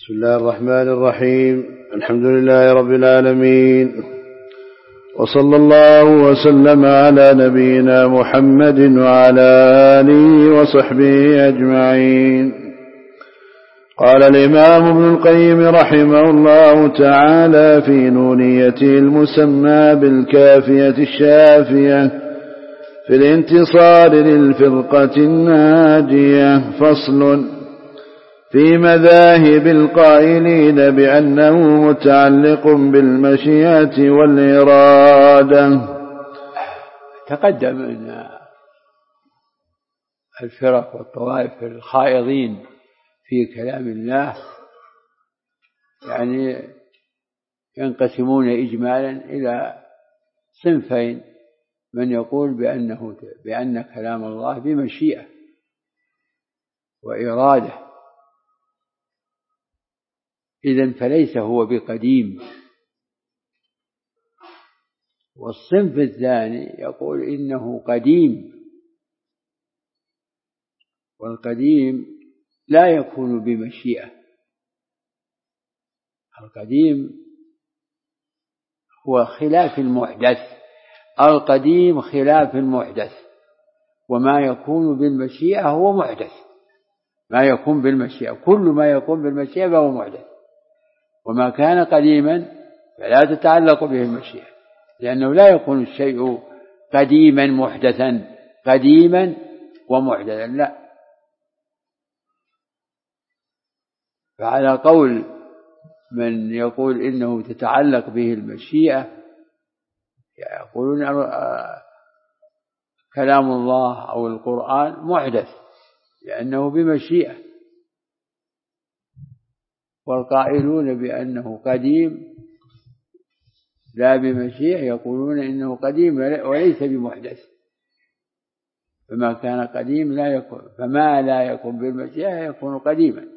بسم الله الرحمن الرحيم. الحمد لله رب العالمين، وصلى الله وسلم على نبينا محمد وعلى آله وصحبه أجمعين. قال الإمام ابن القيم رحمه الله تعالى في نونيته المسمى بالكافية الشافية في الانتصار للفرقة الناجية، فصل في مذاهب القائلين بأنه متعلق بالمشيئة والإرادة. تقدم أن الفرق والطوائف الخائضين في كلام الله يعني ينقسمون إجمالا إلى صنفين: من يقول بأن كلام الله بمشيئة وإرادة، إذن فليس هو بقديم. والصنف الثاني يقول إنه قديم، والقديم لا يكون بمشيئة. القديم هو خلاف المحدث، القديم خلاف المحدث، وما يكون بالمشيئة هو محدث. ما يكون بالمشيئة، كل ما يكون بالمشيئة فهو محدث، وما كان قديما فلا تتعلق به المشيئة، لأنه لا يكون الشيء قديما محدثا، قديما ومحدثا لا. فعلى قول من يقول إنه تتعلق به المشيئة، يقولون كلام الله أو القرآن محدث لأنه بمشيئة، والقائلون بأنه قديم لا بمشيئة يقولون إنه قديم وليس بمحدث، فما كان قديم لا يكون، فما لا يكون بالمشيئة يكون قديما.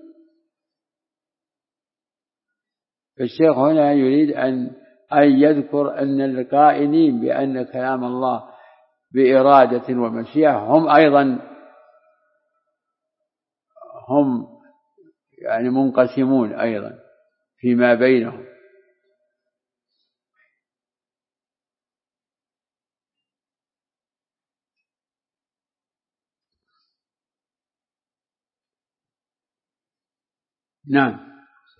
الشيخ هنا يريد أن يذكر أن القائلين بأن كلام الله بإرادة ومشيئة هم أيضا يعني منقسمون أيضا فيما بينهم. نعم.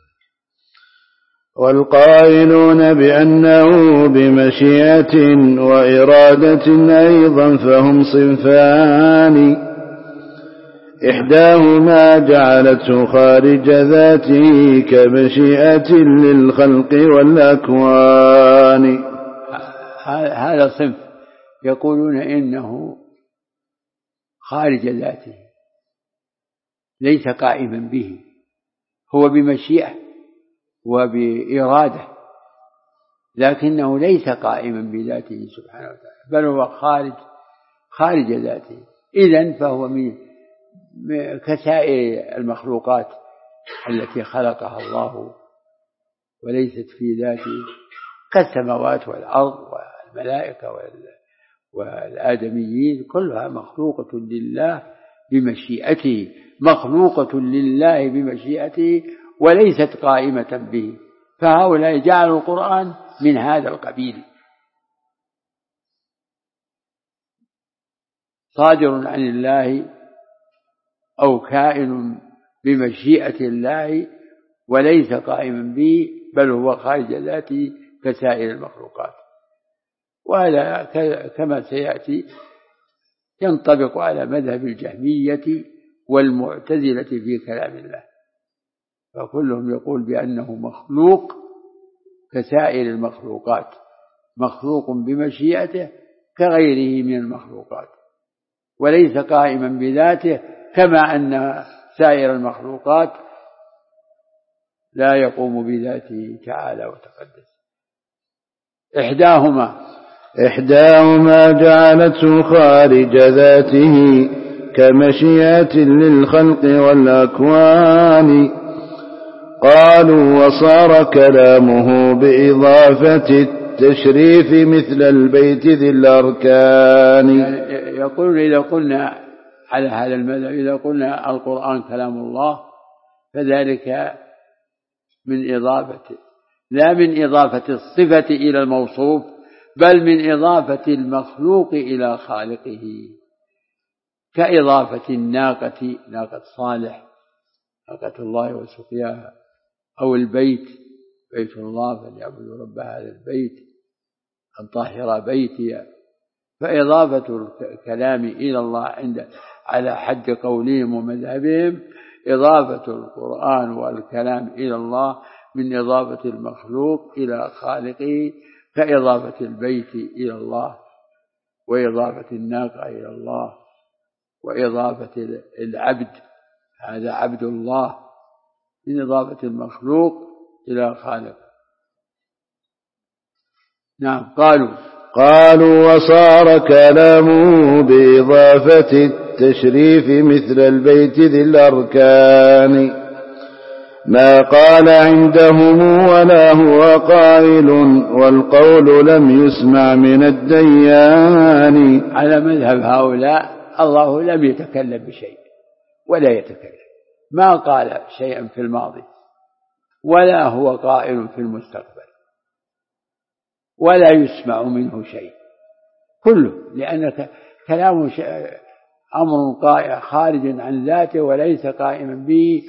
والقائلون بأنه بمشيئة وإرادة أيضا فهم صنفان: إحداهما جعلته خارج ذاته كمشيئة للخلق والأكوان. هذا صنف يقولون إنه خارج ذاته ليس قائما به، هو بمشيئة وبإرادة، لكنه ليس قائما بذاته سبحانه وتعالى، بل هو خارج ذاته. إذن فهو كسائر المخلوقات التي خلقها الله وليست في ذاته، كالسماوات والأرض والملائكة والآدميين، كلها مخلوقة لله بمشيئته، مخلوقة لله بمشيئته وليست قائمة به. فهؤلاء جعلوا القرآن من هذا القبيل، صادر عن الله أو كائن بمشيئة الله وليس قائما به، بل هو خارج ذاته كسائر المخلوقات. وهذا كما سيأتي ينطبق على مذهب الجهمية والمعتزلة في كلام الله، فكلهم يقول بأنه مخلوق كسائر المخلوقات، مخلوق بمشيئته كغيره من المخلوقات، وليس قائما بذاته، كما أن سائر المخلوقات لا يقوم بذاته تعالى وتقدس. إحداهما جعلته خارج ذاته كمشيئة للخلق والأكوان. قالوا وصار كلامه بإضافة التشريف مثل البيت ذي الأركان. يقول إذا قلنا على هذا المذهب، إذا قلنا القرآن كلام الله فذلك من إضافة، لا من إضافة الصفة إلى الموصوف، بل من إضافة المخلوق إلى خالقه، كإضافة الناقة، ناقة صالح، ناقة الله وسقياها، أو البيت، بيت الله فليعبدوا رب هذا البيت أن طهر بيتي. فإضافة الكلام إلى الله على حد قولهم ومذهبهم إضافة القرآن والكلام إلى الله من إضافة المخلوق إلى خالقه، كإضافة البيت إلى الله، وإضافة الناقة إلى الله، وإضافة العبد، هذا عبد الله، من إضافة المخلوق إلى خالقه. نعم. قالوا وصار كلامه بإضافة التشريف مثل البيت ذي الأركان، ما قال عندهم ولا هو قائل، والقول لم يسمع من الديان. على مذهب هؤلاء الله لم يتكلم بشيء ولا يتكلم، ما قال شيئا في الماضي ولا هو قائل في المستقبل، ولا يسمع منه شيء كله، لأن كلامه أمر خارج عن ذاته وليس قائما به،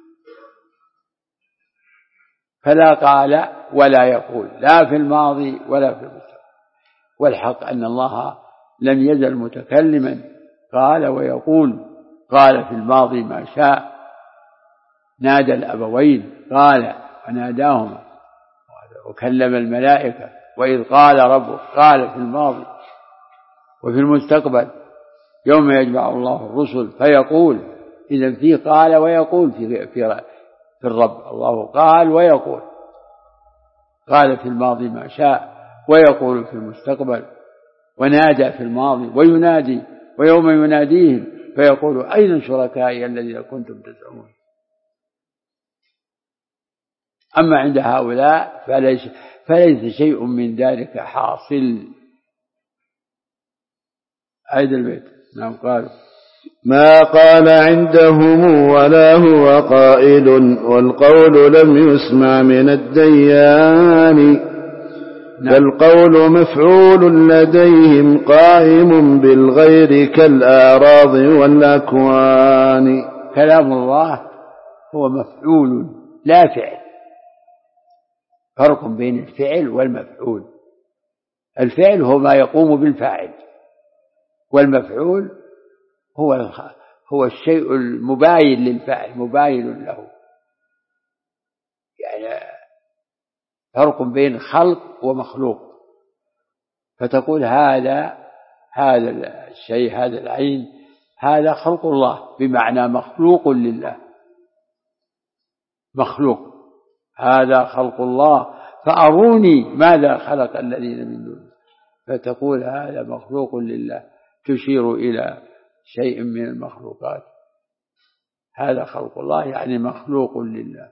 فلا قال ولا يقول، لا في الماضي ولا في المستقبل. والحق أن الله لم يزل متكلما، قال ويقول، قال في الماضي ما شاء، نادى الأبوين قال وناداهما، وكلم الملائكة، وإذ قال ربك، قال في الماضي. وفي المستقبل يوم يجمع الله الرسل فيقول، إذن فيه قال ويقول في الرب، الله قال ويقول، قال في الماضي ما شاء، ويقول في المستقبل، ونادى في الماضي وينادي، ويوم يناديهم فيقول أين شركائي الذين كنتم تزعمون. أما عند هؤلاء فليس شيء من ذلك حاصل. عيد البيت. نعم. قالوا ما قال عندهم ولا هو قائل، والقول لم يسمع من الديان. فالقول مفعول لديهم قائم بالغير كالأعراض والأكوان. كلام الله هو مفعول لا فعل، فرق بين الفعل والمفعول. الفعل هو ما يقوم بالفاعل، والمفعول هو الشيء المباين للفاعل، مباين له. يعني فرق بين خلق ومخلوق، فتقول هذا الشيء، هذا العين، هذا خلق الله، بمعنى مخلوق لله، مخلوق، هذا خلق الله، فأروني ماذا خلق الذين من دونه، فتقول هذا مخلوق لله، تشير إلى شيء من المخلوقات، هذا خلق الله يعني مخلوق لله.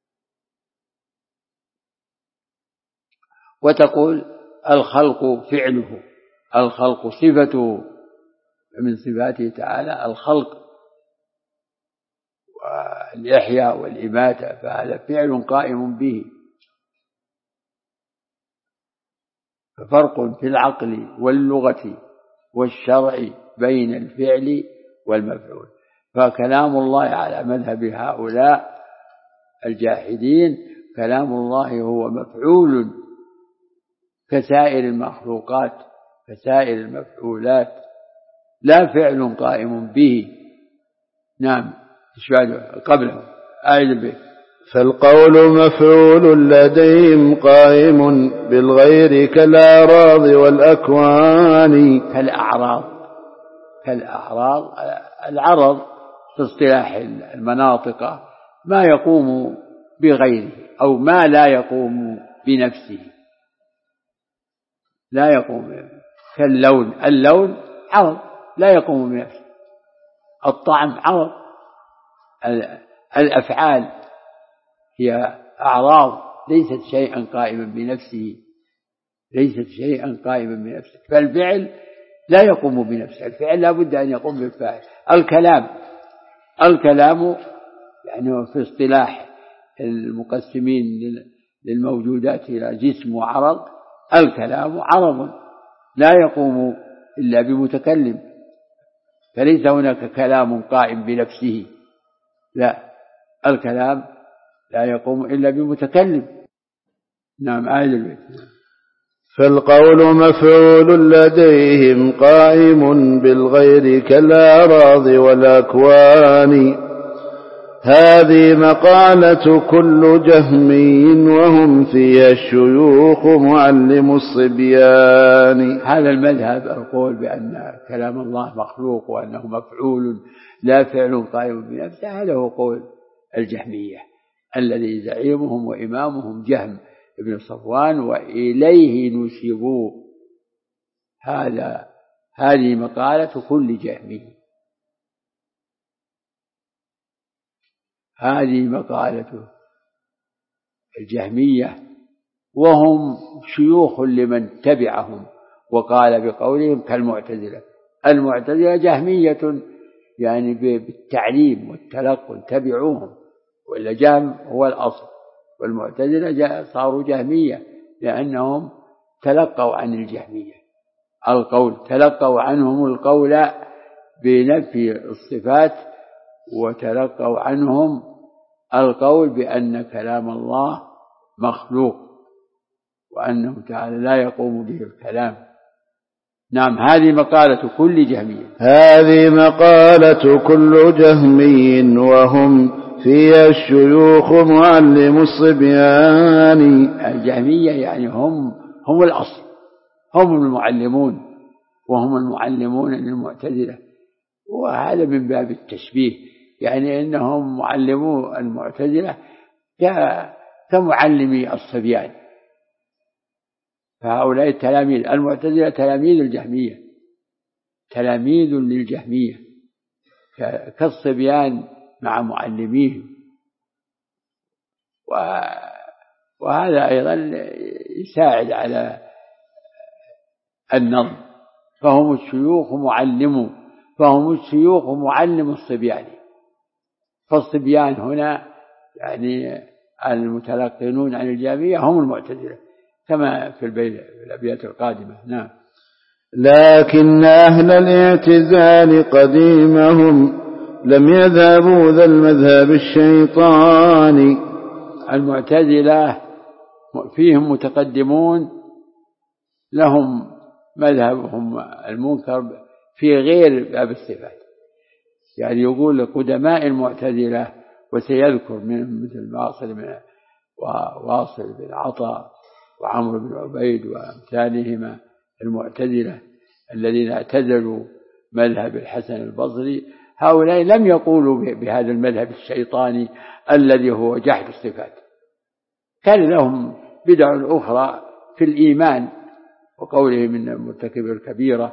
وتقول الخلق فعله، الخلق صفته من صفاته تعالى، الخلق والإحياء والإماتة، فهذا فعل قائم به. ففرق في العقل واللغة والشرع بين الفعل والمفعول. فكلام الله على مذهب هؤلاء الجاحدين، كلام الله هو مفعول كسائر المخلوقات، كسائر المفعولات، لا فعل قائم به. نعم. قبله آية البيت. فالقول مفعول لديهم قائم بالغير كالأعراض والأكوان. كالأعراض العرض في اصطلاح المناطق ما يقوم بغيره، أو ما لا يقوم بنفسه، لا يقوم. اللون عرض لا يقوم بنفسه، الطعم عرض، الأفعال هي أعراض ليست شيئا قائما بنفسه، ليست شيئا قائما بنفسه. فالفعل لا يقوم بنفسه، الفعل لا بد أن يقوم بالفاعل. الكلام يعني في اصطلاح المقسمين للموجودات إلى جسم وعرض، الكلام عرض لا يقوم إلا بمتكلم، فليس هناك كلام قائم بنفسه، لا، الكلام لا يقوم إلا بمتكلم. نعم. آية البيت. فالقول مفعول لديهم قائم بالغير كالأعراض والأكوان. هذه مقالة كل جهمي وهم فيها الشيوخ معلم الصبيان. هذا المذهب القول بأن كلام الله مخلوق وأنه مفعول لا فعل قائم بنفسه، هذا هو قول الجهمية الذي زعيمهم وإمامهم جهم ابن صفوان، وإليه نسبوا. هذه مقالة كل جهمي، هذه مقالة الجهمية، وهم شيوخ لمن تبعهم. وقال بقولهم كالمعتزلة. المعتزلة جهمية يعني بالتعليم والتلقن، تبعوهم، وإلا جهم هو الأصل، والمعتزلة صاروا جهمية لأنهم تلقوا عن الجهمية القول، تلقوا عنهم القول بنفي الصفات، وتلقوا عنهم القول بأن كلام الله مخلوق وأنه تعالى لا يقوم به الكلام. نعم. هذه مقالة كل جهمي، هذه مقالة كل جهمي وهم فيها الشيوخ معلم الصبيان. الجهمية يعني هم الأصل، هم المعلمون، وهم المعلمون للمعتزلة، وهذا من باب التشبيه، يعني إنهم معلمو المعتزلة كمعلمي الصبيان. فهؤلاء التلاميذ المعتزلة تلاميذ الجهمية، تلاميذ للجهمية كالصبيان مع معلميهم. وهذا أيضا يساعد على النظم. فهم الشيوخ معلم الصبيان. فالصبيان هنا يعني المتلقنون عن الجهمية هم المعتزلة كما في الأبيات القادمة. نعم. لكن أهل الاعتزال قديمهم لم يذهبوا ذا المذهب الشيطاني. المعتزلة فيهم متقدمون لهم مذهبهم المنكر في غير باب الصفات، يعني يقول قدماء المعتزلة، وسيذكر منهم مثل واصل بن عطاء وعمرو بن عبيد وأمثالهما المعتزلة الذين اعتزلوا مذهب الحسن البصري. هؤلاء لم يقولوا بهذا المذهب الشيطاني الذي هو جحد الصفات، كان لهم بدع أخرى في الإيمان، وقوله من مرتكب الكبيرة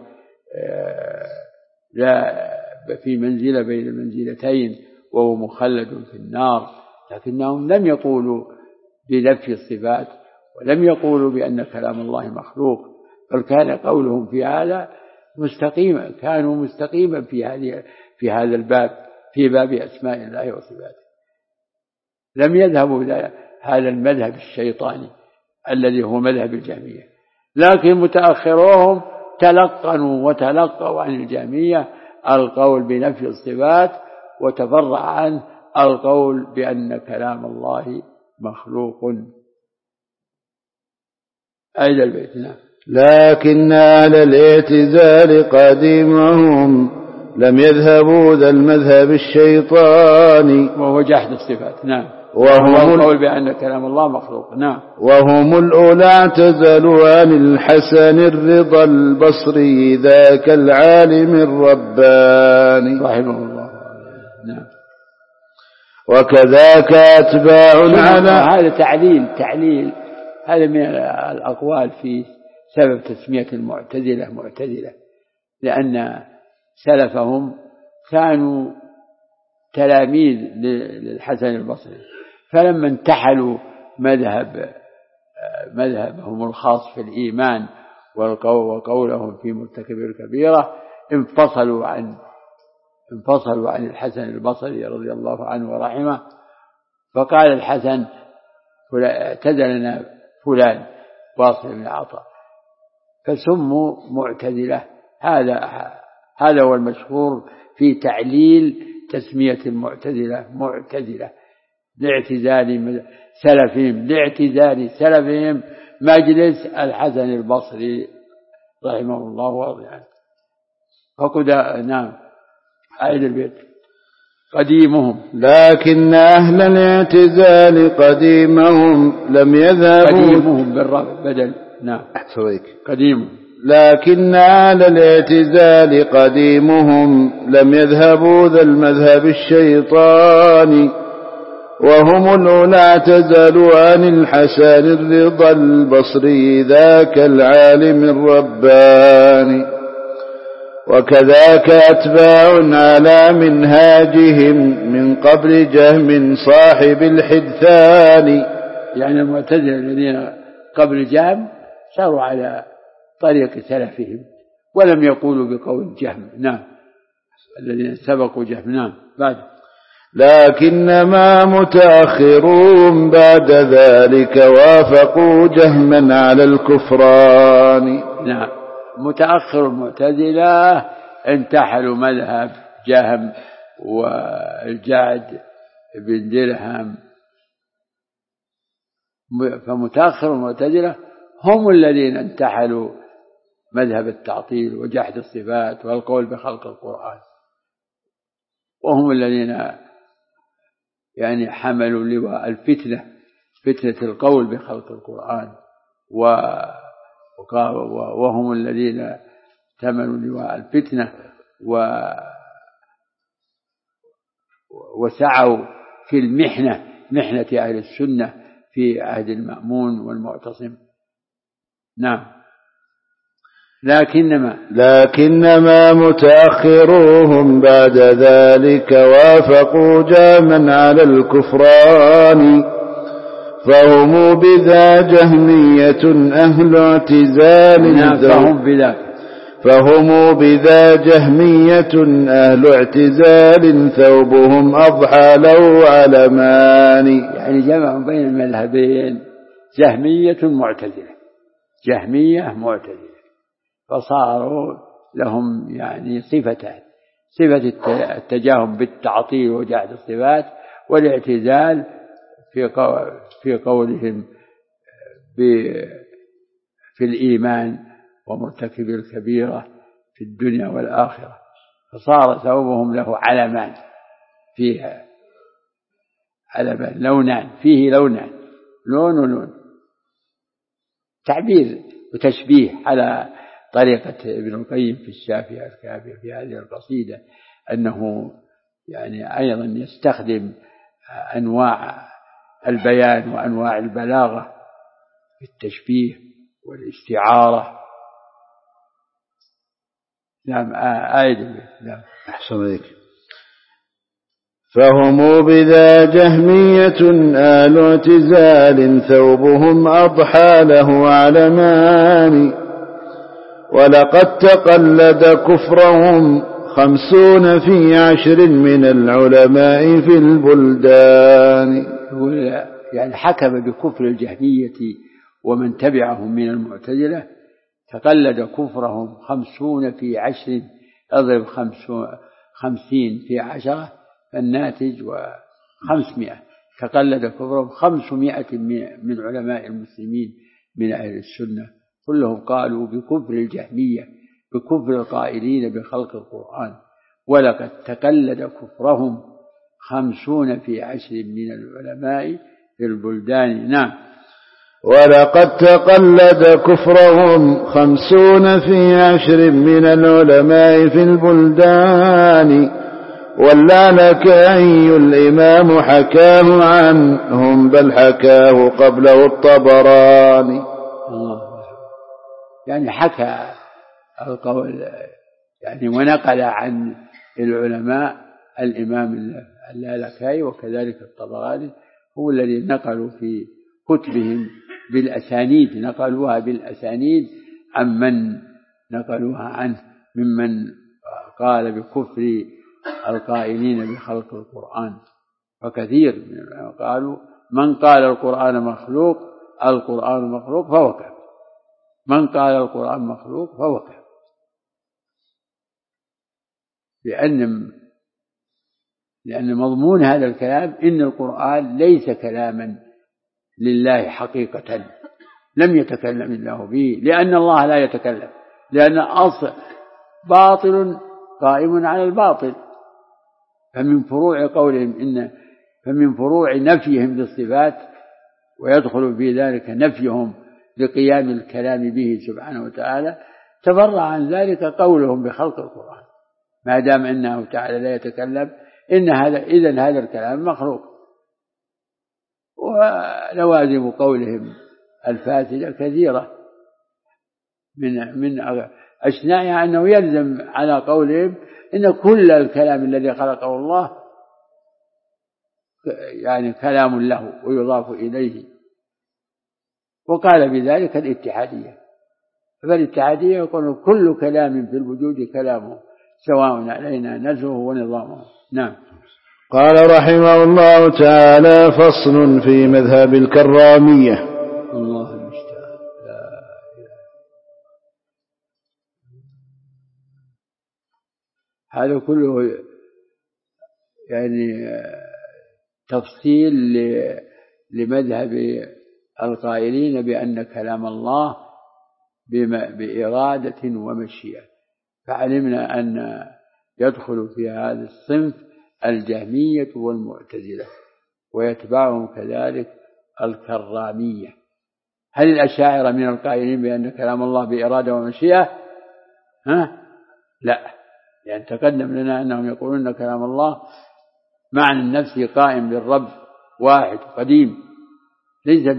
لا في منزلة بين المنزلتين وهو مخلد في النار. لكنهم لم يقولوا بنفي الصفات، ولم يقولوا بأن كلام الله مخلوق، بل كان قولهم في هذا مستقيما، كانوا مستقيما في هذا الباب، في باب أسماء الله وصفاته. لم يذهبوا إلى هذا المذهب الشيطاني الذي هو مذهب الجهمية. لكن متأخروهم وتلقوا عن الجهمية القول بنفي الصفات، وتفرع عن القول بأن كلام الله مخلوق. أين البيت؟ نعم. لكن أهل الاعتزال قديمهم لم يذهبوا ذا المذهب الشيطاني، وهو جحد الصفات. نعم. وهم القول بأن كلام الله مخلوق. نعم. وهم الأولى اعتزلوا عن الحسن الرضا البصري ذاك العالم الرباني رحمه الله. نعم. وكذاك أتباع على هذا تعليل هذا من الأقوال في سبب تسمية المعتزلة معتزلة، لأن سلفهم كانوا تلاميذ للحسن البصري، فلما انتحلوا مذهبهم الخاص في الإيمان وقولهم في مرتكب الكبيرة انفصلوا عن الحسن البصري رضي الله عنه ورحمه، فقال الحسن اعتزلنا فلان واصل بن عطاء، فسموا معتزلة. هذا هو المشهور في تعليل تسمية المعتزلة معتزلة، لاعتزال سلفهم مجلس الحسن البصري رحمه الله ورضي عنه. فقد نعم أعيد البيت. قديمهم لكن أهل الاعتزال قديمهم لم يذهبوا. قديمهم بالرفع بدل. نعم قديمهم. لكن أهل الاعتزال قديمهم لم يذهبوا ذا المذهب الشيطاني، وهم الأولى اعتزلوا عن الحسن الرضا البصري ذاك العالم الرباني. وكذاك أتباع على منهاجهم من قبل جهم صاحب الحدثان. يعني المعتزلة الذين قبل جهم ساروا على طريق سلفهم ولم يقولوا بقول جهم. نعم الذين سبقوا جهم. نعم بعد. لكنما متأخرون بعد ذلك وافقوا جهما على الكفران. نعم متأخر المعتزلة انتحلوا مذهب جهم والجعد بن درهم، فمتأخر المعتزلة هم الذين انتحلوا مذهب التعطيل وجحد الصفات والقول بخلق القرآن، وهم الذين يعني حملوا لواء الفتنة، فتنة القول بخلق القرآن، وهم الذين تملوا لواء الفتنة وسعوا في المحنة، محنة أهل السنة في عهد المأمون والمعتصم. نعم لكنما متأخروهم بعد ذلك وافقوا جهما على الكفران، فهم بذا جهمية أهل اعتزال. فهم بذا جهمية أهل اعتزال ثوبهم أضحى له علمان. يعني جمع بين المذهبين جهمية معتزلة، جهمية معتزلة، فصاروا لهم يعني صفتان: صفة التجاهم بالتعطيل وجحد الصفات، والاعتزال في قولهم في الإيمان ومرتكب الكبيرة في الدنيا والآخرة. فصار ثوبهم له علمان، فيها علمان لونان، فيه لونان، لون ولون، تعبير وتشبيه على طريقة ابن القيم في الشافية الكافية في هذه القصيدة، أنه يعني أيضا يستخدم أنواع البيان وأنواع البلاغة في التشبيه والاستعارة. نعم آية. نعم أحسن عليك. فهم بذا جهمية آل اعتزال ثوبهم أضحى له علمان، ولقد تقلد كفرهم 50 في 10 من العلماء في البلدان. يعني حكم بكفر الجهمية ومن تبعهم من المعتزلة، تقلد كفرهم 50 في 10، اضرب 50 في 10 الناتج 500. تقلد كفرهم 500 من علماء المسلمين من أهل السنة، كلهم قالوا بكفر الجهمية، بكفر القائلين بخلق القرآن. ولقد تقلد كفرهم 50 في 10 من العلماء في البلدان. نعم. ولقد تقلد كفرهم 50 في 10 من العلماء في البلدان، واللالكائي الإمام حكاه عنهم بل حكاه قبله الطبراني. يعني حكى القول يعني ونقل عن العلماء الإمام اللالكائي وكذلك الطبراني، هو الذي نقلوا في كتبهم بالأسانيد، نقلوها بالأسانيد عمن نقلوها عنه ممن قال بكفر القائلين بخلق القرآن. فكثير من العلماء قالوا من قال القرآن مخلوق فهو كافر، من قال القرآن مخلوق فهو كافر، لأن مضمون هذا الكلام إن القرآن ليس كلاما لله حقيقة، لم يتكلم الله به، لأن الله لا يتكلم، لأن أصل باطل قائم على الباطل. فمن فروع قولهم فمن فروع نفيهم للصفات، ويدخل في ذلك نفيهم لقيام الكلام به سبحانه وتعالى، تبرع عن ذلك قولهم بخلق القرآن، ما دام أنه تعالى لا يتكلم إذن هذا الكلام مخلوق. ولوازم قولهم الفاسدة كثيرة، من أشنعها أنه يلزم على قولهم إن كل الكلام الذي خلقه الله يعني كلام له ويضاف إليه، وقال بذلك الاتحادية. فالاتحادية يقول كل كلام في الوجود كلامه سواء علينا نزهه ونظامه. نعم. قال رحمه الله تعالى: فصل في مذهب الكرامية. الله المستعان. هذا كله يعني تفصيل لمذهب القائلين بأن كلام الله بإرادة ومشيئة. فعلمنا أن يدخل في هذا الصنف الجهمية والمعتزلة، ويتبعهم كذلك الكرامية. هل الأشاعرة من القائلين بأن كلام الله بإرادة ومشيئة؟ لا، يعني تقدم لنا أنهم يقولون كلام الله معنى النفس قائم بالرب واحد قديم، ليس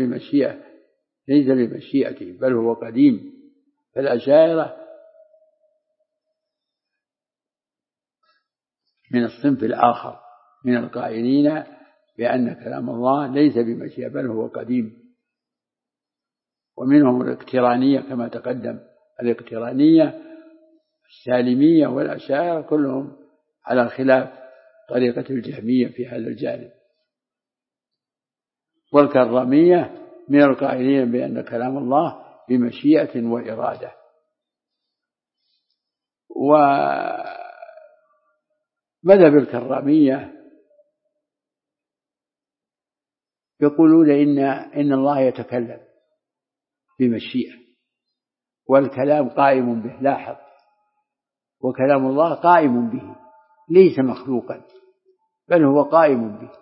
بمشيئته بل هو قديم. فالأشاعرة من الصنف الآخر من القائلين بأن كلام الله ليس بمشيئة بل هو قديم. ومنهم الاقترانية كما تقدم، الاقترانية السالمية والأشاعرة كلهم على خلاف طريقة الجهمية في هذا الجانب. والكرامية من القائلين بأن كلام الله بمشيئة وإرادة. ومذهب الكرامية يقولون إن الله يتكلم بمشيئة، والكلام قائم به، لاحظ، وكلام الله قائم به ليس مخلوقا بل هو قائم به،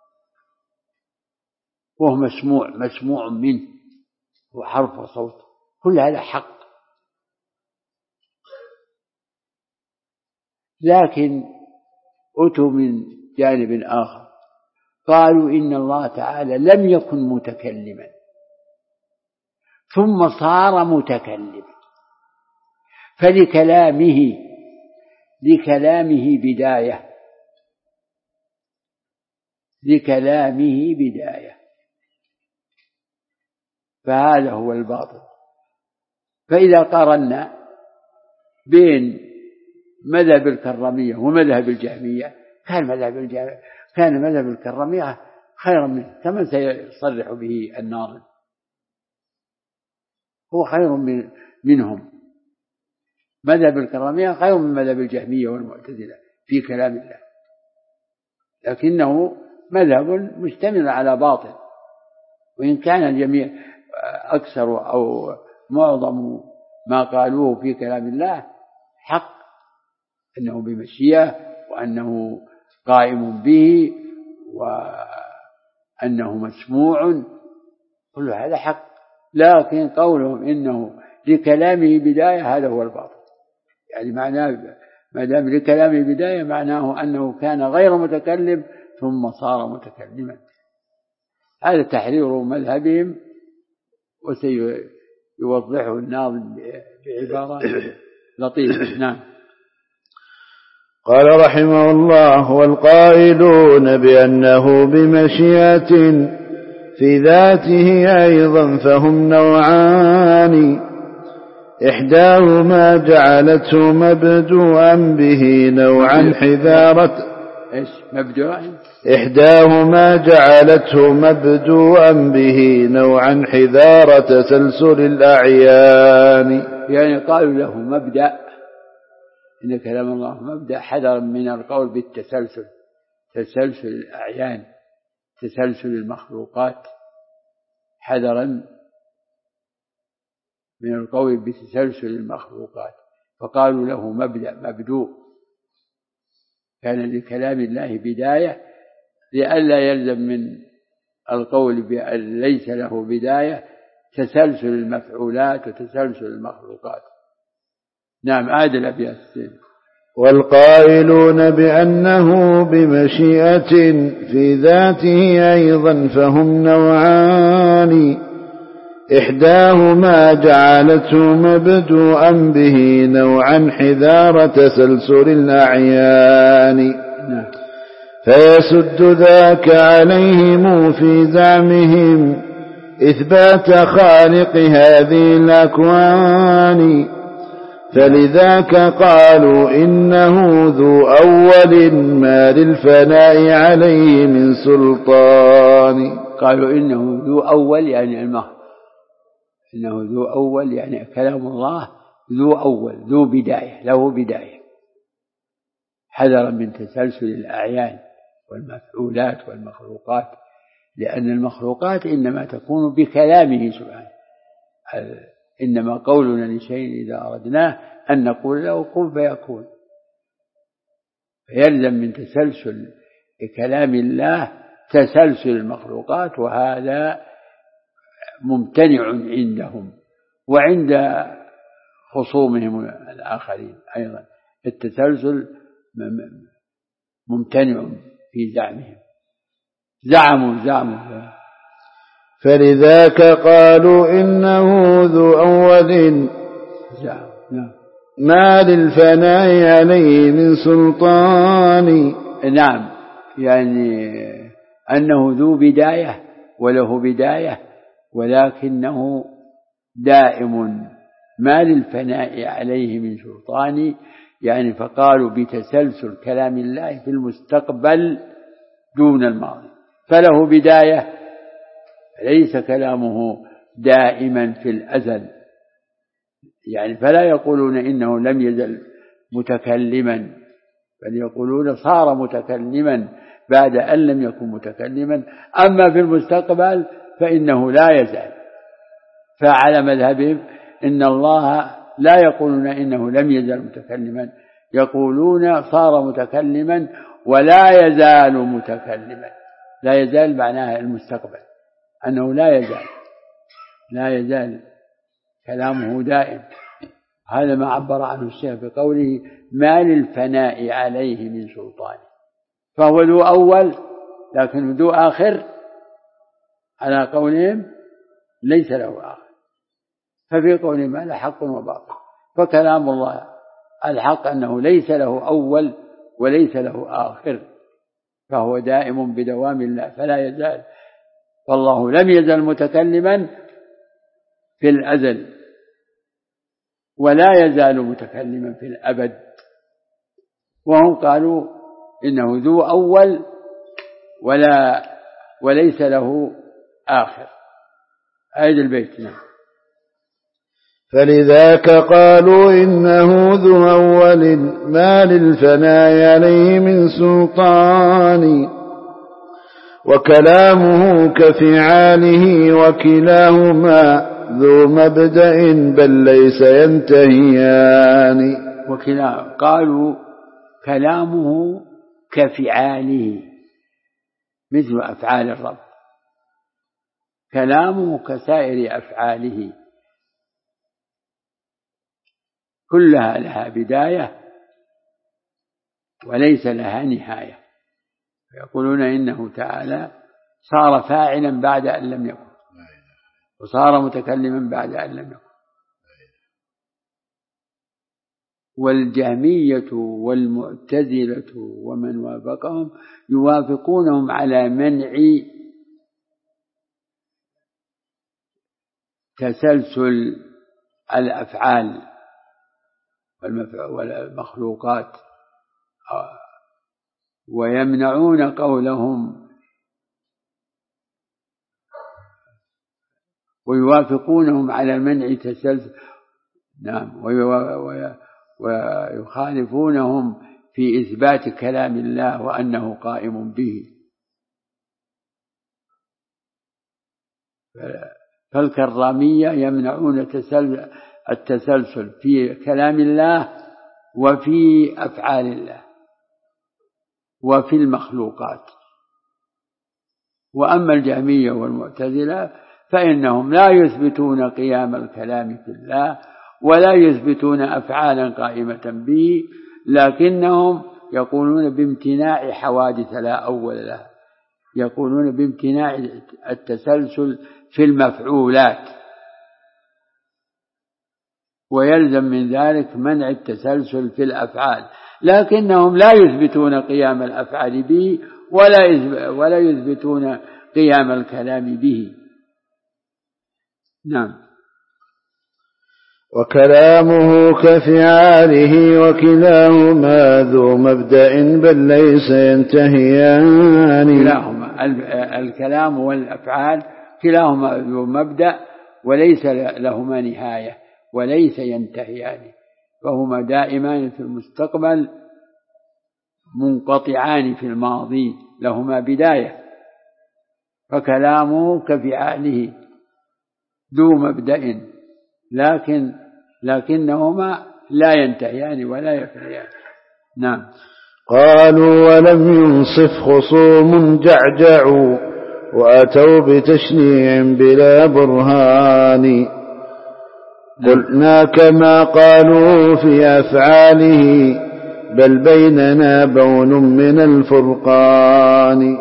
وهو مسموع منه، وحرف وصوت، كل هذا حق. لكن أتوا من جانب آخر قالوا إن الله تعالى لم يكن متكلما ثم صار متكلما، فلكلامه بداية، فهذا هو الباطل. فإذا قارنا بين مذهب الكرامية ومذهب الجهمية كان مذهب الكرامية خيرا منه، كما سيصرح به الناظم، هو خير منهم. مذهب الكرامية خير من مذهب الجهمية والمعتزلة في كلام الله، لكنه مذهب مشتمل على باطل. وإن كان الجميع أكثر أو معظم ما قالوه في كلام الله حق، أنه بمشيئة، وأنه قائم به، وأنه مسموع، كل هذا حق. لكن قولهم إنه لكلامه بداية هذا هو الباطل. يعني معناه ما دام لكلامه بداية معناه أنه كان غير متكلم ثم صار متكلما. هذا تحرير مذهبهم، وسيوضحه الناظم بعبارة لطيفة. نعم. قال رحمه الله: والقائلون بأنه بمشيئة في ذاته أيضا فهم نوعان، إحداهما جعلته مبدوءا به نوعا إيش مبدوء؟ إحداهما جعلته مبدوءا به نوعا حذار تسلسل الأعيان. يعني قالوا له مبدأ، إن كلام الله مبدأ، حذرا من القول بالتسلسل، تسلسل الأعيان، تسلسل المخلوقات، حذرا من القول بتسلسل المخلوقات، فقالوا له مبدأ مبدوء. كان لكلام الله بداية لئلا يلزم من القول بأن ليس له بداية تسلسل المفعولات وتسلسل المخلوقات. نعم، عادل الأبيات. والقائلون بأنه بمشيئة في ذاته أيضا فهم نوعان، إحداهما جعلته مبدوءا به نوعا حذار تسلسل الأعيان، فيسد ذاك عليهم في زعمهم إثبات خالق هذه الأكوان، فلذاك قالوا إنه ذو أول ما للفناء عليه من سلطان. قالوا إنه ذو أول يعني إنه ذو أول يعني كلام الله ذو أول، ذو بداية، له بداية، حذرا من تسلسل الأعيان والمفعولات والمخلوقات، لأن المخلوقات إنما تكون بكلامه سبحانه. إنما قولنا لشيء إذا أردناه أن نقول له كن فيكون، فيلزم من تسلسل كلام الله تسلسل المخلوقات، وهذا ممتنع عندهم وعند خصومهم الآخرين أيضا، التسلسل ممتنع في زعمهم، زعموا فلذاك قالوا إنه ذو أول ما للفناء عليه من سلطان. نعم، يعني أنه ذو بداية وله بداية، ولكنه دائم ما للفناء عليه من سلطان، يعني فقالوا بتسلسل كلام الله في المستقبل دون الماضي، فله بداية، ليس كلامه دائما في الأزل، يعني فلا يقولون إنه لم يزل متكلما، بل يقولون صار متكلما بعد أن لم يكن متكلما. أما في المستقبل فإنه لا يزال، فعلى مذهبهم إن الله لا يقولون إنه لم يزل متكلما، يقولون صار متكلما ولا يزال متكلما. لا يزال معناها المستقبل، أنه لا يزال كلامه دائم. هذا ما عبر عنه الشيخ بقوله ما للفناء عليه من سلطان، فهو ذو أول لكن ذو آخر، على قولهم ليس له آخر، ففي قولهم ما له حق وباطل. فكلام الله الحق أنه ليس له أول وليس له آخر، فهو دائم بدوام الله فلا يزال، فالله لم يزل متكلما في الأزل ولا يزال متكلما في الأبد. وهم قالوا إنه ذو أول وليس له آخر. هذا البيت. فلذاك قالوا إنه ذو أول ما للفناء عليه من سلطان، وكلامه كفعاله وكلاهما ذو مبدأ بل ليس ينتهيان. قالوا كلامه كفعاله مثل أفعال الرب، كلامه كسائر أفعاله كلها لها بداية وليس لها نهاية. يقولون إنه تعالى صار فاعلا بعد أن لم يكن، وصار متكلما بعد أن لم يكن. والجهمية والمعتزلة ومن وافقهم يوافقونهم على منع تسلسل الأفعال والمخلوقات ويمنعون قولهم ويوافقونهم على منع تسلسل. نعم. ويخالفونهم في إثبات كلام الله وأنه قائم به. فالكرامية يمنعون التسلسل في كلام الله وفي أفعال الله وفي المخلوقات. وأما الجهمية والمعتزلة فإنهم لا يثبتون قيام الكلام في الله ولا يثبتون أفعالا قائمة به، لكنهم يقولون بامتناع حوادث لا أول لها، يقولون بامتناع التسلسل في المفعولات، ويلزم من ذلك منع التسلسل في الأفعال، لكنهم لا يثبتون قيام الأفعال به ولا يثبتون قيام الكلام به. نعم. وكلامه كفعاله وكلاهما ذو مبدأ بل ليس ينتهيان. كلاهما الكلام والأفعال كلاهما ذو مبدأ وليس لهما نهاية وليس ينتهيان، فهما دائمان في المستقبل منقطعان في الماضي، لهما بداية. فكلامه كفعاله ذو مبدأ لكنهما لا ينتهيان ولا يفنيان. نعم. قالوا ولم ينصف خصوم جعجعوا وأتوا بتشنيع بلا برهان. قلنا كما قالوا في أفعاله بل بيننا بون من الفرقان.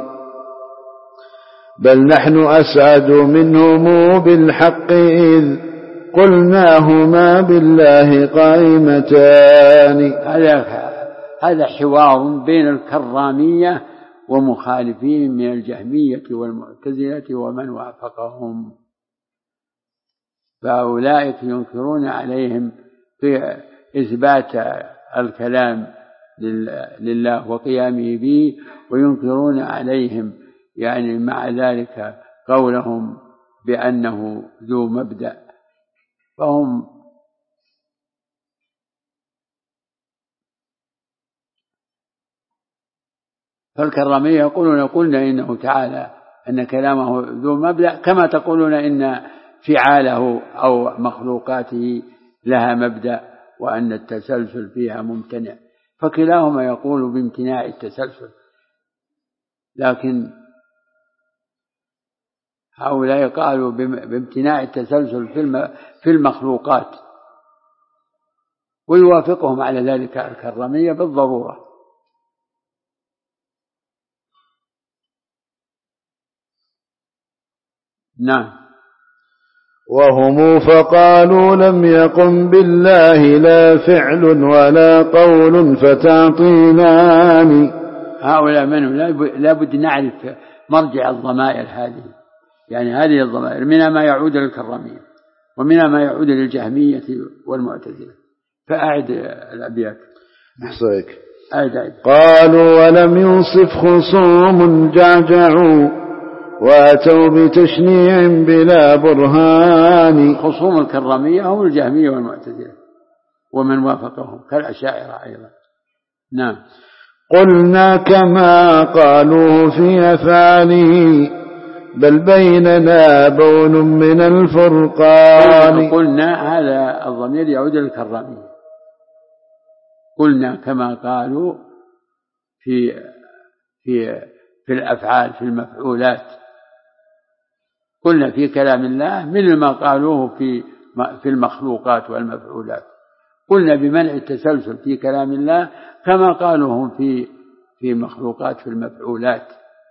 بل نحن أسعد منهم بالحق إذ قلناهما بالله قائمتان. هذا حوار بين الكرامية ومخالفين من الجهمية والمعتزلة ومن وافقهم. فأولئك ينكرون عليهم في إثبات الكلام لله وقيامه به، وينكرون عليهم يعني مع ذلك قولهم بأنه ذو مبدأ. فالكرامية يقولون قلنا إنه تعالى أن كلامه ذو مبدأ كما تقولون إن فعاله أو مخلوقاته لها مبدأ وأن التسلسل فيها ممتنع، فكلاهما يقول بامتناع التسلسل، لكن هؤلاء قالوا بامتناع التسلسل في المخلوقات، ويوافقهم على ذلك الكرامية بالضرورة. نعم. وهم فقالوا لم يقم بالله لا فعل ولا قول فتعطيلان. هؤلاء منهم لا بد نعرف مرجع الضمائر هذه، يعني هذه الضمائر منها ما يعود للكرامية ومنها ما يعود للجهمية والمعتزلة. فأعد الأبيات. أحصيك. أعد. قالوا ولم ينصف خصوم جعجعوا وأتوا بتشنيع بلا برهان. خصوم الكرامية هم الجهمية والمعتزلة ومن وافقهم كالأشاعرة أيضا. نعم. قلنا كما قالوا في أفعاله بل بيننا بون من الفرقان. قلنا هذا الضمير يعود للكرامية. قلنا كما قالوا في الأفعال في المفعولات، قلنا في كلام الله مثل ما قالوه في المخلوقات والمفعولات. قلنا بمنع التسلسل في كلام الله كما قالوهم في مخلوقات في المفعولات.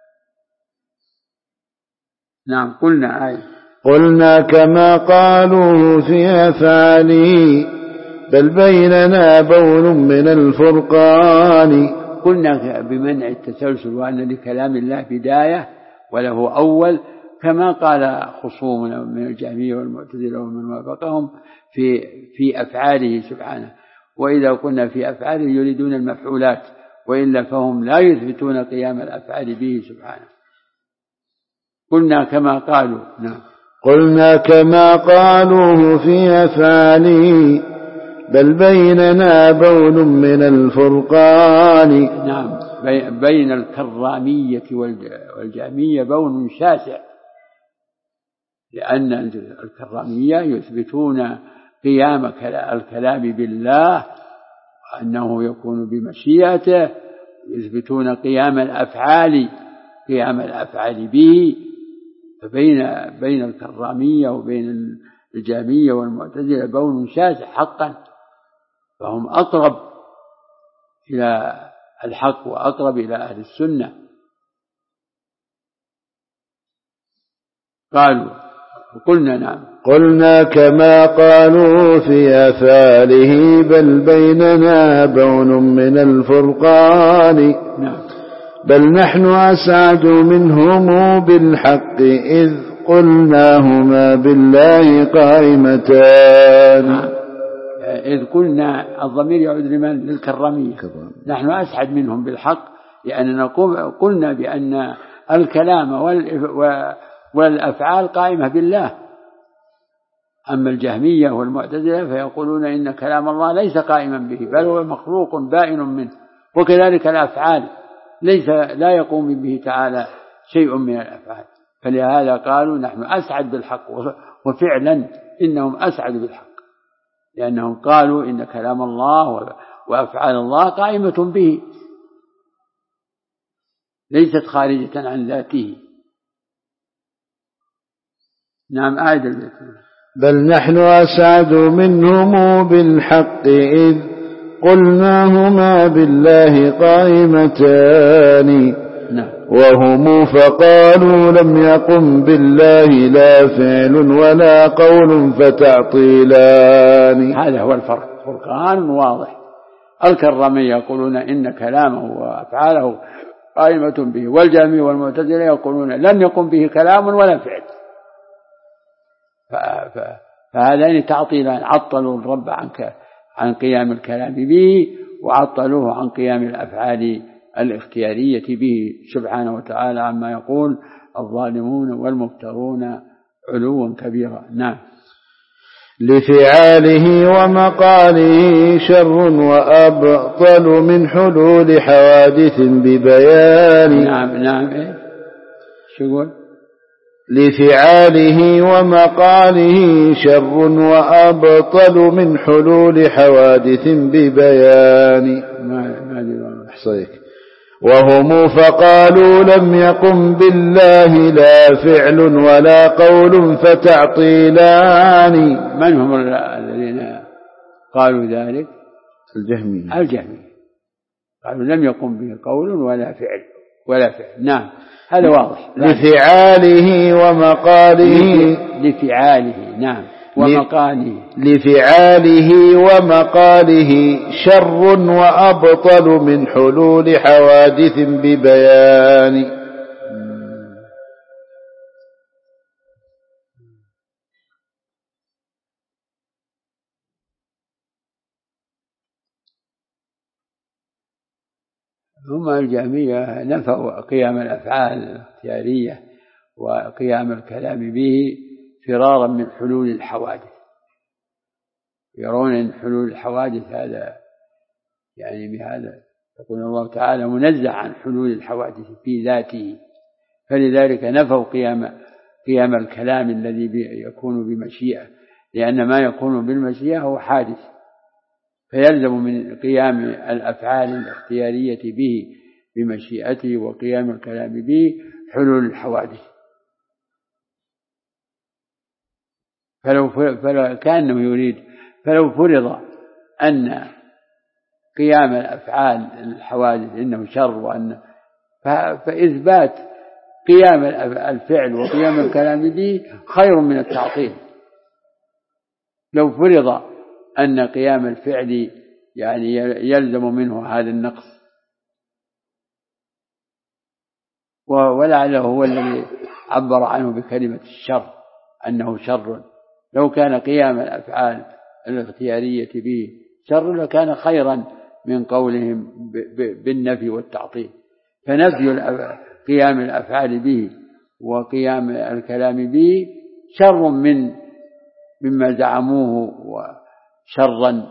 نعم. قلنا كما قالوا في أفعاله بل بيننا بون من الفرقان. قلنا بمنع التسلسل وأن لكلام الله بداية وله أول كما قال خصومنا من الجهمية والمعتزلة ومن وافقهم في أفعاله سبحانه. وإذا قلنا في أفعاله يريدون المفعولات، وإلا فهم لا يثبتون قيام الأفعال به سبحانه. قلنا كما قالوا. نعم. قلنا كما قالوه في أفعاله بل بيننا بون من الفرقان. نعم، بين الكرامية والجهمية بون شاسع، لأن الكرامية يثبتون قيام الكلام بالله وأنه يكون بمشيئته، يثبتون قيام الأفعال به. فبين الكرامية وبين الجهمية والمعتزلة بون شاسع حقا، فهم أقرب إلى الحق وأقرب إلى أهل السنة. قالوا قلنا نعم. قلنا كما قالوا في أفعاله بل بيننا بون من الفرقان. نعم. بل نحن أسعد منهم بالحق إذ قلناهما بالله قائمتان. نعم. إذ قلنا الضمير يعود لمن؟ للكرامية. نحن أسعد منهم بالحق لأننا قلنا بأن الكلام والأفعال قائمة بالله. أما الجهمية والمعتزلة فيقولون إن كلام الله ليس قائما به بل هو مخلوق بائن منه، وكذلك الأفعال لا يقوم به تعالى شيء من الأفعال. فلهذا قالوا نحن أسعد بالحق، وفعلا إنهم أسعد بالحق لأنهم قالوا إن كلام الله وأفعال الله قائمة به ليست خارجة عن ذاته. نعم. أعد البيت. بل نحن أسعد منهم بالحق إذ قلناهما بالله قائمتان. وهم فقالوا لم يقم بالله لا فعل ولا قول فتعطيلان. هذا هو الفرق، فرقان واضح. الكرامية يقولون إن كلامه وأفعاله قائمة به، والجهمية والمعتزلة يقولون لم يقم به كلام ولا فعل. فهذين تعطيلان، عطلوا الرب عن قيام الكلام به، وعطلوه عن قيام الأفعال الاختيارية به سبحانه وتعالى عما يقول الظالمون والمفترون علوا كبيرا. نعم. لفعاله ومقاله شر وأبطل من حلول حوادث ببيان. نعم. إيه؟ شو يقول؟ لفعاله ومقاله شر وأبطل من حلول حوادث ببيان. ما أحصيك. وهم فقالوا لم يقم بالله لا فعل ولا قول فتعطيلان. من هم الذين قالوا ذلك؟ الجهمية قالوا لم يقم به قول ولا فعل. نعم، هذا واضح. لفعاله ومقاله. لفعاله. نعم. ومقاله. لفعاله ومقاله شر وأبطل من حلول حوادث ببيان. هم الجهمية نفوا قيام الأفعال الاختيارية وقيام الكلام به فرارا من حلول الحوادث. يرون أن حلول الحوادث هذا يعني بهذا يقول الله تعالى منزه عن حلول الحوادث في ذاته، فلذلك نفوا قيام الكلام الذي يكون بمشيئة، لأن ما يكون بالمشيئة هو حادث، فيلزم من قيام الأفعال الاختيارية به بمشيئته وقيام الكلام به حلول الحوادث. كأنه يريد فلو فرض أن قيام الأفعال الحوادث إنه شر، فإثبات قيام الفعل وقيام الكلام به خير من التعطيل. لو فرض أن قيام الفعل يعني يلزم منه هذا النقص، ولعله هو الذي عبر عنه بكلمة الشر أنه شر. لو كان قيام الأفعال الاختيارية به شر لكان خيرا من قولهم بالنفي والتعطيل. فنفي قيام الأفعال به وقيام الكلام به شر مما زعموه وشرا،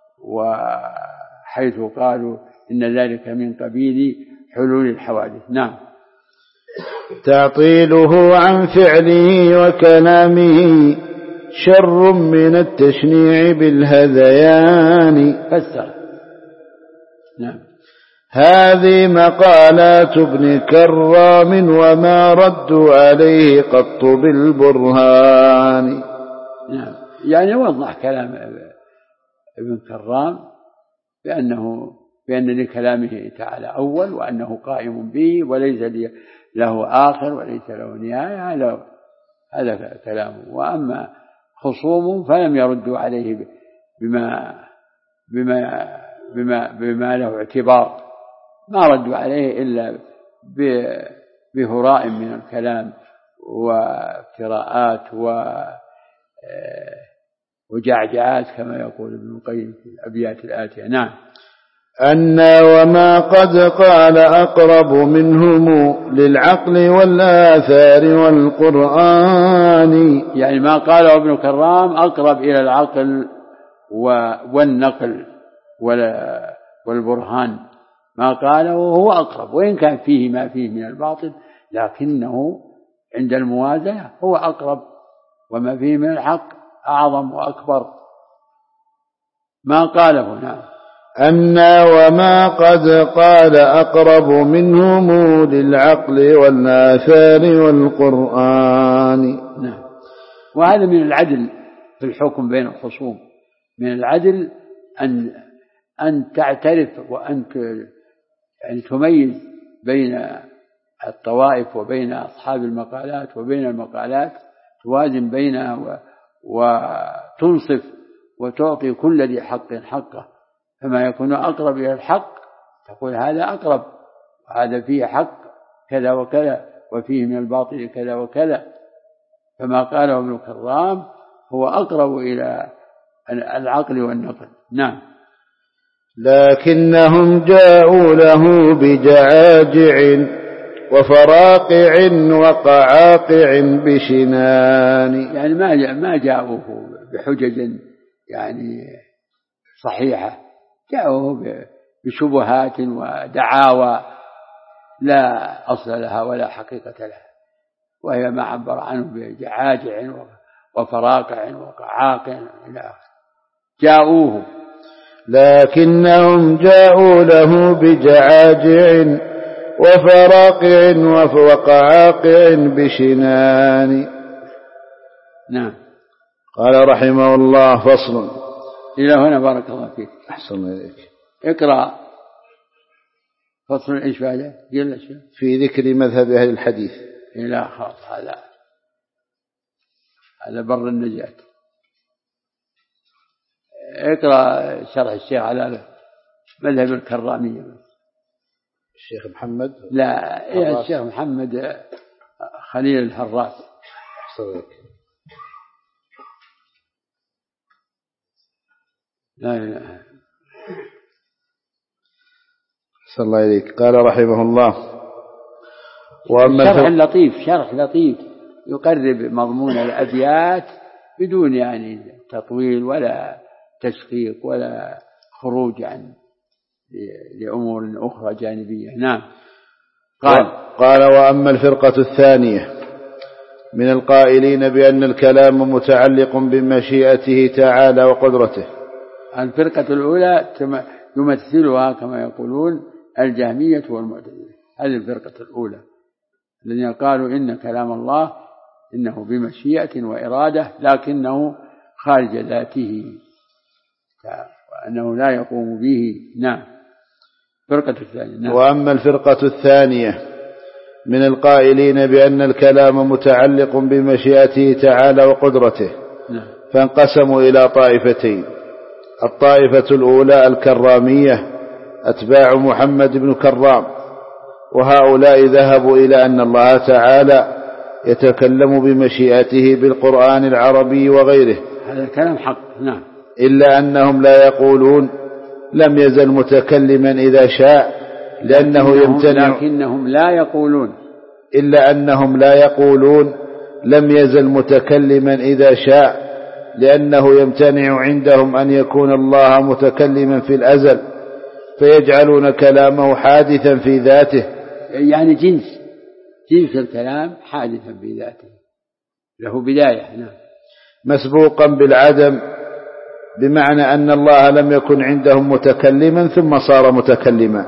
وحيث قالوا إن ذلك من قبيل حلول الحوادث. نعم. تعطيله عن فعله وكلامه شر من التشنيع بالهذيان. فسر. نعم. هذه مقالات ابن كرام وما ردوا عليه قط بالبرهان. نعم. يعني وضح كلام ابن كرام بأن لكلامه تعالى أول، وأنه قائم به وليس له آخر وليس له نهاية. هذا كلامه. وأما خصومه فلم يردوا عليه بما له اعتبار، ما ردوا عليه إلا بهراء من الكلام وافتراءات وجعجعات كما يقول ابن القيم في الأبيات الآتية. نعم. أن وما قد قال أقرب منهم للعقل والآثار والقرآن. يعني ما قاله ابن كرام أقرب إلى العقل والنقل والبرهان، ما قاله هو أقرب، وإن كان فيه ما فيه من الباطل لكنه عند الموازنة هو أقرب، وما فيه من الحق أعظم وأكبر ما قاله. نعم. أن وما قد قال أقرب منهم للعقل والآثار والقرآن. نعم. وهذا من العدل في الحكم بين الخصوم، من العدل أن تعترف وأن يعني تميز بين الطوائف وبين أصحاب المقالات وبين المقالات، توازن بينها وتنصف وتعطي كل ذي حق حقه، فما يكون أقرب إلى الحق تقول هذا أقرب، وهذا فيه حق كذا وكذا، وفيه من الباطل كذا وكذا. فما قاله ابن كرام هو أقرب إلى العقل والنقل. نعم. لكنهم جاءوا له بجعاجع وفراقع وقعاقع بشنان. يعني ما جاءوه بحجج يعني صحيحة، جاءوه بشبهات ودعاوى لا أصل لها ولا حقيقة لها، وهي ما عبر عنه بجعاجع وفراقع وقعاقع إلى آخره. جاءوه. لكنهم جاءوا له بجعاجع وفراقع وقعاقع بشنان. نعم. قال رحمه الله: فصل. إلى هنا بارك الله فيك. أحسن إليك. اقرأ فصل إيش بعده؟ في ذكر مذهب أهل الحديث. لا خلاص، هذا بر النجاة. اقرأ شرح الشيخ على مذهب الكرامية. الشيخ محمد؟ لا، الشيخ محمد خليل الهراس. أحسن. لا. صلى الله عليك. قال رحمه الله: شرح لطيف يقرب مضمون الأبيات بدون يعني تطويل ولا تشقيق ولا خروج عن لأمور أخرى جانبية. نعم. قال: وأما الفرقة الثانية من القائلين بأن الكلام متعلق بمشيئته تعالى وقدرته. الفرقة الأولى يمثلها كما يقولون الجهمية والمعتزلة. هذه الفرقة الأولى الذين قالوا إن كلام الله إنه بمشيئة وإرادة لكنه خارج ذاته وأنه لا يقوم به. نعم. فرقة الثانية. نعم. وأما الفرقة الثانية من القائلين بأن الكلام متعلق بمشيئته تعالى وقدرته. نعم. فانقسموا إلى طائفتين: الطائفة الأولى الكرامية أتباع محمد بن كرام، وهؤلاء ذهبوا إلى أن الله تعالى يتكلم بمشيئته بالقرآن العربي وغيره. هذا كلام حق. نعم. إلا أنهم لا يقولون لم يزل متكلما إذا شاء لأنه يمتنع، لكنهم لا يقولون، إلا أنهم لا يقولون لم يزل متكلما إذا شاء لأنه يمتنع عندهم أن يكون الله متكلما في الأزل، فيجعلون كلامه حادثا في ذاته، يعني جنس الكلام حادثا في ذاته له بداية. نعم. مسبوقا بالعدم، بمعنى أن الله لم يكن عندهم متكلما ثم صار متكلما،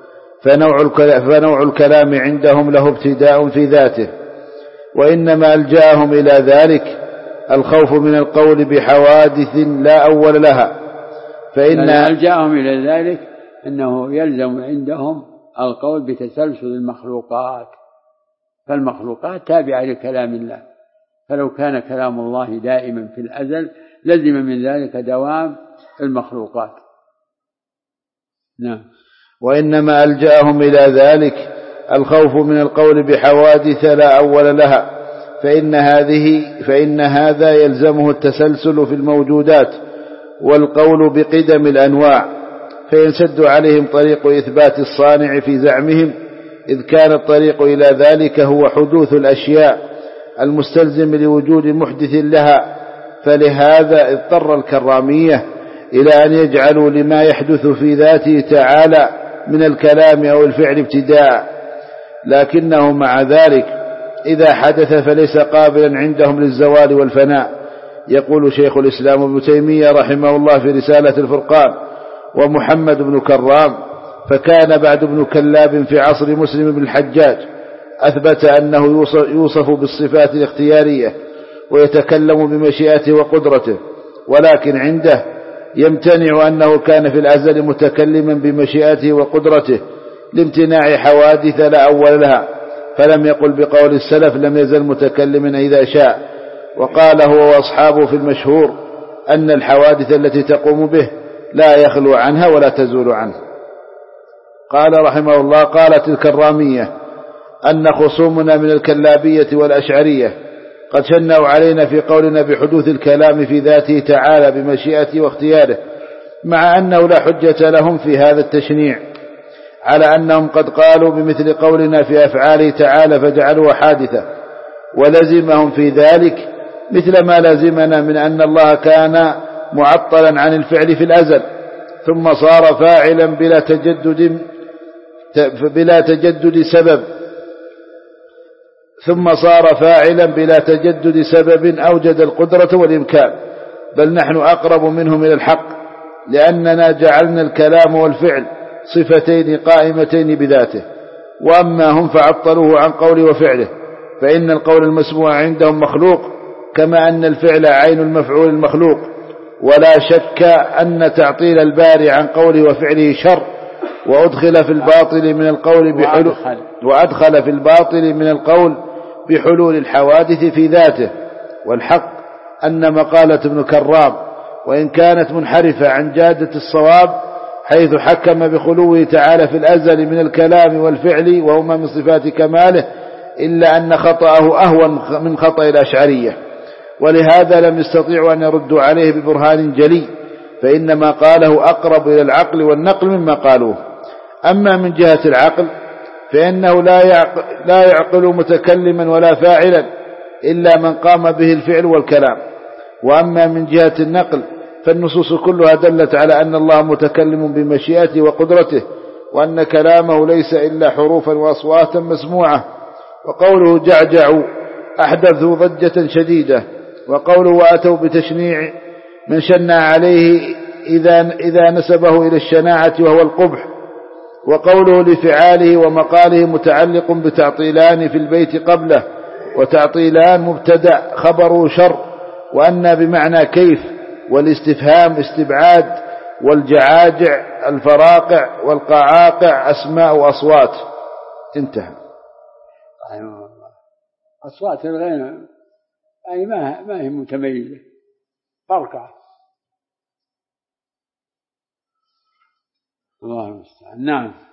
فنوع الكلام عندهم له ابتداء في ذاته، وإنما ألجأهم إلى ذلك الخوف من القول بحوادث لا أول لها، فإن ألجأهم إلى ذلك أنه يلزم عندهم القول بتسلسل المخلوقات، فالمخلوقات تابعة لكلام الله، فلو كان كلام الله دائما في الأزل لزم من ذلك دوام المخلوقات. نعم. وإنما ألجأهم إلى ذلك الخوف من القول بحوادث لا أول لها، فإن هذا يلزمه التسلسل في الموجودات والقول بقدم الأنواع، فينسد عليهم طريق إثبات الصانع في زعمهم، إذ كان الطريق إلى ذلك هو حدوث الأشياء المستلزم لوجود محدث لها، فلهذا اضطر الكرامية إلى أن يجعلوا لما يحدث في ذاته تعالى من الكلام أو الفعل ابتداء، لكنه مع ذلك إذا حدث فليس قابلا عندهم للزوال والفناء. يقول شيخ الإسلام ابن تيمية رحمه الله في رسالة الفرقان: ومحمد بن كرام فكان بعد ابن كلاب في عصر مسلم بن الحجاج أثبت أنه يوصف بالصفات الاختيارية ويتكلم بمشيئته وقدرته، ولكن عنده يمتنع أنه كان في الأزل متكلما بمشيئته وقدرته لامتناع حوادث لا أول لها، فلم يقل بقول السلف لم يزل متكلما إذا شاء، وقال هو وأصحابه في المشهور أن الحوادث التي تقوم به لا يخلو عنها ولا تزول عنه. قال رحمه الله: قالت الكرامية أن خصومنا من الكلابية والأشعرية قد شنوا علينا في قولنا بحدوث الكلام في ذاته تعالى بمشيئته واختياره، مع أنه لا حجة لهم في هذا التشنيع، على أنهم قد قالوا بمثل قولنا في أفعاله تعالى فجعلوها حادثة، ولزمهم في ذلك مثل ما لزمنا من أن الله كان معطلا عن الفعل في الأزل ثم صار فاعلا بلا تجدد سبب أوجد القدرة والإمكان، بل نحن أقرب منهم إلى الحق، لأننا جعلنا الكلام والفعل صفتين قائمتين بذاته، وأما هم فعطلوه عن قوله وفعله، فإن القول المسموع عندهم مخلوق كما أن الفعل عين المفعول المخلوق، ولا شك أن تعطيل الباري عن قوله وفعله شر، وأدخل في الباطل من القول بحلول الحوادث في ذاته. والحق أن مقالة ابن كرام وإن كانت منحرفة عن جادة الصواب، حيث حكم بخلوه تعالى في الأزل من الكلام والفعل وهما من صفات كماله، إلا أن خطأه أهون من خطأ الأشعرية، ولهذا لم يستطيعوا أن يردوا عليه ببرهان جلي، فإن ما قاله أقرب إلى العقل والنقل مما قالوه. أما من جهة العقل فإنه لا يعقل متكلما ولا فاعلا إلا من قام به الفعل والكلام. وأما من جهة النقل فالنصوص كلها دلت على أن الله متكلم بمشيئته وقدرته، وأن كلامه ليس إلا حروفا وأصواتا مسموعة. وقوله جعجعوا أحدثوا ضجة شديدة، وقوله وأتوا بتشنيع من شنع عليه إذا نسبه إلى الشناعة وهو القبح. وقوله لفعاله ومقاله متعلق بتعطيلان في البيت قبله، وتعطيلان مبتدأ خبره شر، وأن بمعنى كيف، والاستفهام استبعاد، والجعاجع الفراقع، والقعاقع أسماء وأصوات. انتهى. أصوات الغير أي ما هي متميزة، فرقع. الله المستعان. نعم.